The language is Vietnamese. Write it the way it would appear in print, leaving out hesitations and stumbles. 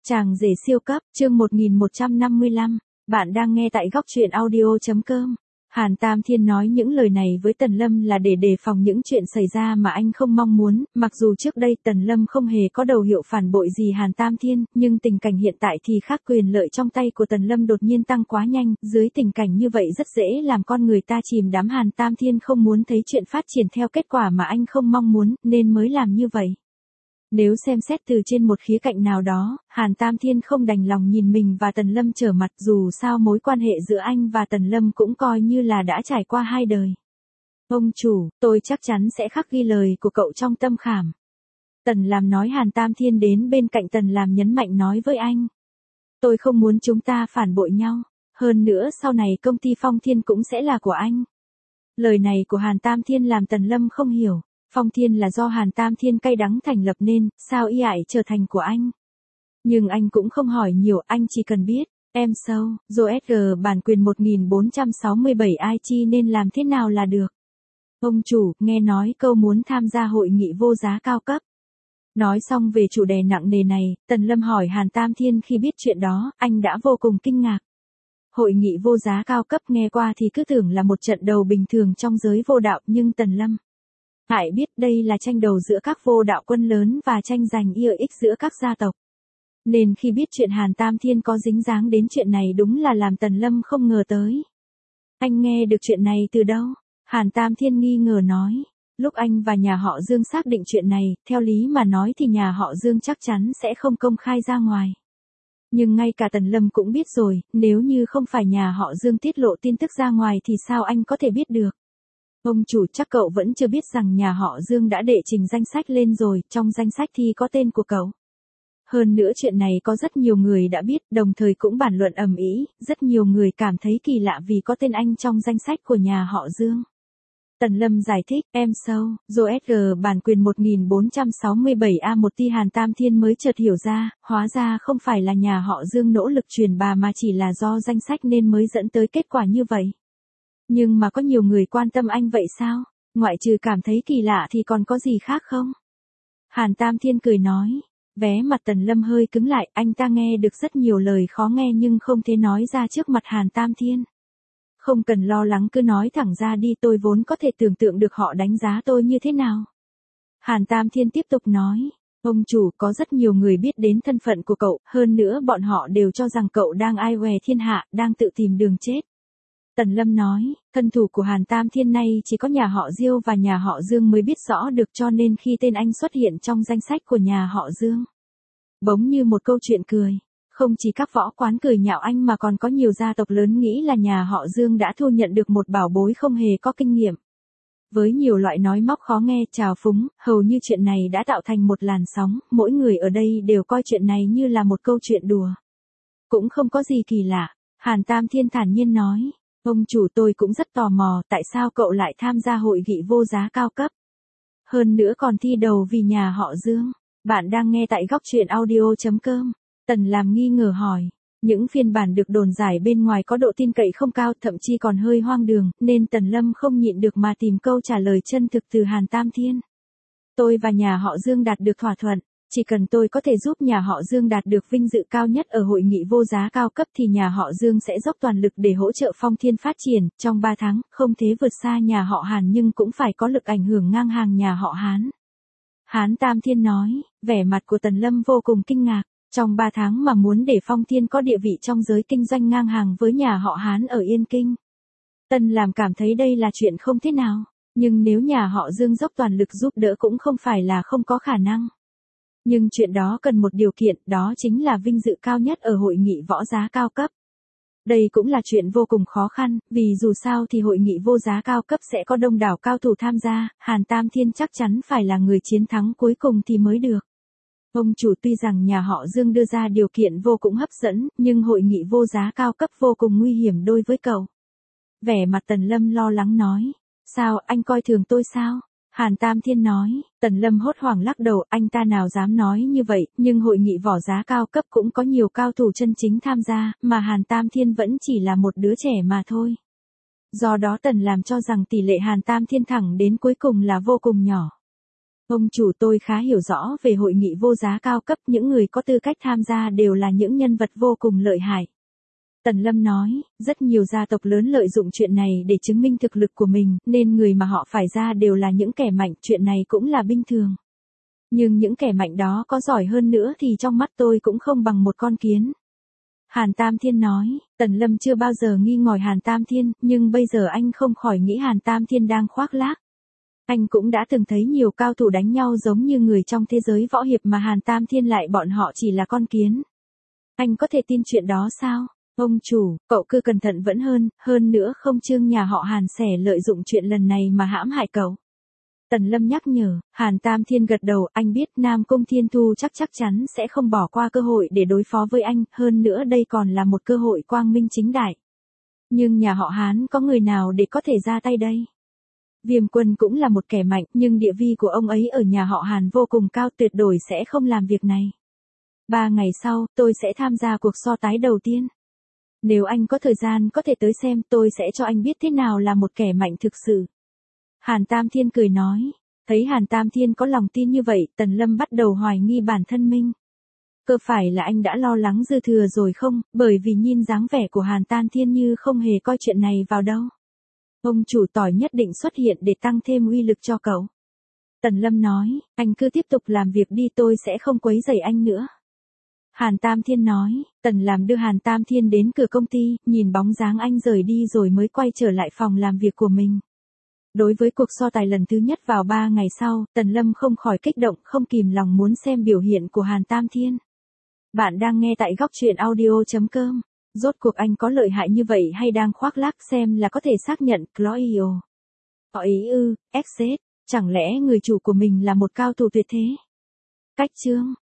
Chàng rể siêu cấp, chương 1155, bạn đang nghe tại góc truyện audio.com. Hàn Tam Thiên nói những lời này với Tần Lâm là để đề phòng những chuyện xảy ra mà anh không mong muốn, mặc dù trước đây Tần Lâm không hề có đầu hiệu phản bội gì Hàn Tam Thiên, nhưng tình cảnh hiện tại thì khác, quyền lợi trong tay của Tần Lâm đột nhiên tăng quá nhanh, dưới tình cảnh như vậy rất dễ làm con người ta chìm đắm. Hàn Tam Thiên không muốn thấy chuyện phát triển theo kết quả mà anh không mong muốn, nên mới làm như vậy. Nếu xem xét từ trên một khía cạnh nào đó, Hàn Tam Thiên không đành lòng nhìn mình và Tần Lâm trở mặt, dù sao mối quan hệ giữa anh và Tần Lâm cũng coi như là đã trải qua 2 đời. Ông chủ, tôi chắc chắn sẽ khắc ghi lời của cậu trong tâm khảm. Tần Làm nói. Hàn Tam Thiên đến bên cạnh Tần Làm nhấn mạnh nói với anh. Tôi không muốn chúng ta phản bội nhau, hơn nữa sau này công ty Phong Thiên cũng sẽ là của anh. Lời này của Hàn Tam Thiên làm Tần Lâm không hiểu. Phong Thiên là do Hàn Tam Thiên cay đắng thành lập nên, sao y ải trở thành của anh? Nhưng anh cũng không hỏi nhiều, anh chỉ cần biết, em sâu, ROSG bản quyền 1467 ai chi nên làm thế nào là được. Ông chủ, nghe nói câu muốn tham gia hội nghị vô giá cao cấp. Nói xong về chủ đề nặng nề này, Tần Lâm hỏi Hàn Tam Thiên. Khi biết chuyện đó, anh đã vô cùng kinh ngạc. Hội nghị vô giá cao cấp nghe qua thì cứ tưởng là một trận đầu bình thường trong giới vô đạo, nhưng Tần Lâm Hải biết đây là tranh đầu giữa các vô đạo quân lớn và tranh giành lợi ích giữa các gia tộc. Nên khi biết chuyện Hàn Tam Thiên có dính dáng đến chuyện này đúng là làm Tần Lâm không ngờ tới. Anh nghe được chuyện này từ đâu? Hàn Tam Thiên nghi ngờ nói. Lúc anh và nhà họ Dương xác định chuyện này, theo lý mà nói thì nhà họ Dương chắc chắn sẽ không công khai ra ngoài. Nhưng ngay cả Tần Lâm cũng biết rồi, nếu như không phải nhà họ Dương tiết lộ tin tức ra ngoài thì sao anh có thể biết được? Ông chủ, chắc cậu vẫn chưa biết rằng nhà họ Dương đã đệ trình danh sách lên rồi, trong danh sách thì có tên của cậu. Hơn nữa chuyện này có rất nhiều người đã biết, đồng thời cũng bàn luận ầm ĩ, rất nhiều người cảm thấy kỳ lạ vì có tên anh trong danh sách của nhà họ Dương. Tần Lâm giải thích, em sâu, ROSG bản quyền 1467A1 ti. Hàn Tam Thiên mới chợt hiểu ra, hóa ra không phải là nhà họ Dương nỗ lực truyền bá mà chỉ là do danh sách nên mới dẫn tới kết quả như vậy. Nhưng mà có nhiều người quan tâm anh vậy sao? Ngoại trừ cảm thấy kỳ lạ thì còn có gì khác không? Hàn Tam Thiên cười nói. Vé mặt Tần Lâm hơi cứng lại, anh ta nghe được rất nhiều lời khó nghe nhưng không thể nói ra trước mặt Hàn Tam Thiên. Không cần lo lắng, cứ nói thẳng ra đi, tôi vốn có thể tưởng tượng được họ đánh giá tôi như thế nào. Hàn Tam Thiên tiếp tục nói. Ông chủ, có rất nhiều người biết đến thân phận của cậu, hơn nữa bọn họ đều cho rằng cậu đang ai oè thiên hạ, đang tự tìm đường chết. Tần Lâm nói, thân thủ của Hàn Tam Thiên này chỉ có nhà họ Diêu và nhà họ Dương mới biết rõ được, cho nên khi tên anh xuất hiện trong danh sách của nhà họ Dương, bỗng như một câu chuyện cười. Không chỉ các võ quán cười nhạo anh mà còn có nhiều gia tộc lớn nghĩ là nhà họ Dương đã thu nhận được một bảo bối không hề có kinh nghiệm. Với nhiều loại nói móc khó nghe, trào phúng, hầu như chuyện này đã tạo thành một làn sóng, mỗi người ở đây đều coi chuyện này như là một câu chuyện đùa. Cũng không có gì kỳ lạ, Hàn Tam Thiên thản nhiên nói. Ông chủ, tôi cũng rất tò mò, tại sao cậu lại tham gia hội nghị vô giá cao cấp? Hơn nữa còn thi đầu vì nhà họ Dương. Bạn đang nghe tại góc truyện audio.com. Tần Làm nghi ngờ hỏi. Những phiên bản được đồn giải bên ngoài có độ tin cậy không cao, thậm chí còn hơi hoang đường, nên Tần Lâm không nhịn được mà tìm câu trả lời chân thực từ Hàn Tam Thiên. Tôi và nhà họ Dương đạt được thỏa thuận. Chỉ cần tôi có thể giúp nhà họ Dương đạt được vinh dự cao nhất ở hội nghị vô giá cao cấp thì nhà họ Dương sẽ dốc toàn lực để hỗ trợ Phong Thiên phát triển. Trong 3 tháng, không thể vượt xa nhà họ Hàn nhưng cũng phải có lực ảnh hưởng ngang hàng nhà họ Hán. Hán Tam Thiên nói, vẻ mặt của Tần Lâm vô cùng kinh ngạc. Trong 3 tháng mà muốn để Phong Thiên có địa vị trong giới kinh doanh ngang hàng với nhà họ Hán ở Yên Kinh. Tần Làm cảm thấy đây là chuyện không thể nào. Nhưng nếu nhà họ Dương dốc toàn lực giúp đỡ cũng không phải là không có khả năng. Nhưng chuyện đó cần một điều kiện, đó chính là vinh dự cao nhất ở hội nghị võ giá cao cấp. Đây cũng là chuyện vô cùng khó khăn, vì dù sao thì hội nghị vô giá cao cấp sẽ có đông đảo cao thủ tham gia, Hàn Tam Thiên chắc chắn phải là người chiến thắng cuối cùng thì mới được. Ông chủ, tuy rằng nhà họ Dương đưa ra điều kiện vô cùng hấp dẫn, nhưng hội nghị vô giá cao cấp vô cùng nguy hiểm đối với cậu. Vẻ mặt Tần Lâm lo lắng nói. Sao, anh coi thường tôi sao? Hàn Tam Thiên nói. Tần Lâm hốt hoảng lắc đầu, anh ta nào dám nói như vậy, nhưng hội nghị võ giá cao cấp cũng có nhiều cao thủ chân chính tham gia, mà Hàn Tam Thiên vẫn chỉ là một đứa trẻ mà thôi. Do đó Tần Làm cho rằng tỷ lệ Hàn Tam Thiên thẳng đến cuối cùng là vô cùng nhỏ. Ông chủ, tôi khá hiểu rõ về hội nghị vô giá cao cấp, những người có tư cách tham gia đều là những nhân vật vô cùng lợi hại. Tần Lâm nói, rất nhiều gia tộc lớn lợi dụng chuyện này để chứng minh thực lực của mình, nên người mà họ phải ra đều là những kẻ mạnh, chuyện này cũng là bình thường. Nhưng những kẻ mạnh đó có giỏi hơn nữa thì trong mắt tôi cũng không bằng một con kiến. Hàn Tam Thiên nói, Tần Lâm chưa bao giờ nghi ngờ Hàn Tam Thiên, nhưng bây giờ anh không khỏi nghĩ Hàn Tam Thiên đang khoác lác. Anh cũng đã từng thấy nhiều cao thủ đánh nhau giống như người trong thế giới võ hiệp mà Hàn Tam Thiên lại bọn họ chỉ là con kiến. Anh có thể tin chuyện đó sao? Ông chủ, cậu cứ cẩn thận vẫn hơn nữa không Trương nhà họ Hàn sẽ lợi dụng chuyện lần này mà hãm hại cậu. Tần Lâm nhắc nhở, Hàn Tam Thiên gật đầu, anh biết Nam Cung Thiên Thu chắc chắn sẽ không bỏ qua cơ hội để đối phó với anh, hơn nữa đây còn là một cơ hội quang minh chính đại. Nhưng nhà họ Hán có người nào để có thể ra tay đây? Viêm Quân cũng là một kẻ mạnh, nhưng địa vị của ông ấy ở nhà họ Hàn vô cùng cao, tuyệt đối sẽ không làm việc này. 3 ngày sau, tôi sẽ tham gia cuộc so tái đầu tiên. Nếu anh có thời gian có thể tới xem, tôi sẽ cho anh biết thế nào là một kẻ mạnh thực sự. Hàn Tam Thiên cười nói. Thấy Hàn Tam Thiên có lòng tin như vậy, Tần Lâm bắt đầu hoài nghi bản thân mình. Cơ phải là anh đã lo lắng dư thừa rồi không, bởi vì nhìn dáng vẻ của Hàn Tam Thiên như không hề coi chuyện này vào đâu. Ông chủ tỏi nhất định xuất hiện để tăng thêm uy lực cho cậu. Tần Lâm nói, anh cứ tiếp tục làm việc đi, tôi sẽ không quấy rầy anh nữa. Hàn Tam Thiên nói, Tần Làm đưa Hàn Tam Thiên đến cửa công ty, nhìn bóng dáng anh rời đi rồi mới quay trở lại phòng làm việc của mình. Đối với cuộc so tài lần thứ nhất vào 3 ngày sau, Tần Lâm không khỏi kích động, không kìm lòng muốn xem biểu hiện của Hàn Tam Thiên. Bạn đang nghe tại góc truyện audio.com. Rốt cuộc anh có lợi hại như vậy hay đang khoác lác, xem là có thể xác nhận. Cloio. Họ ý XZ, chẳng lẽ người chủ của mình là một cao thủ tuyệt thế? Cách chương.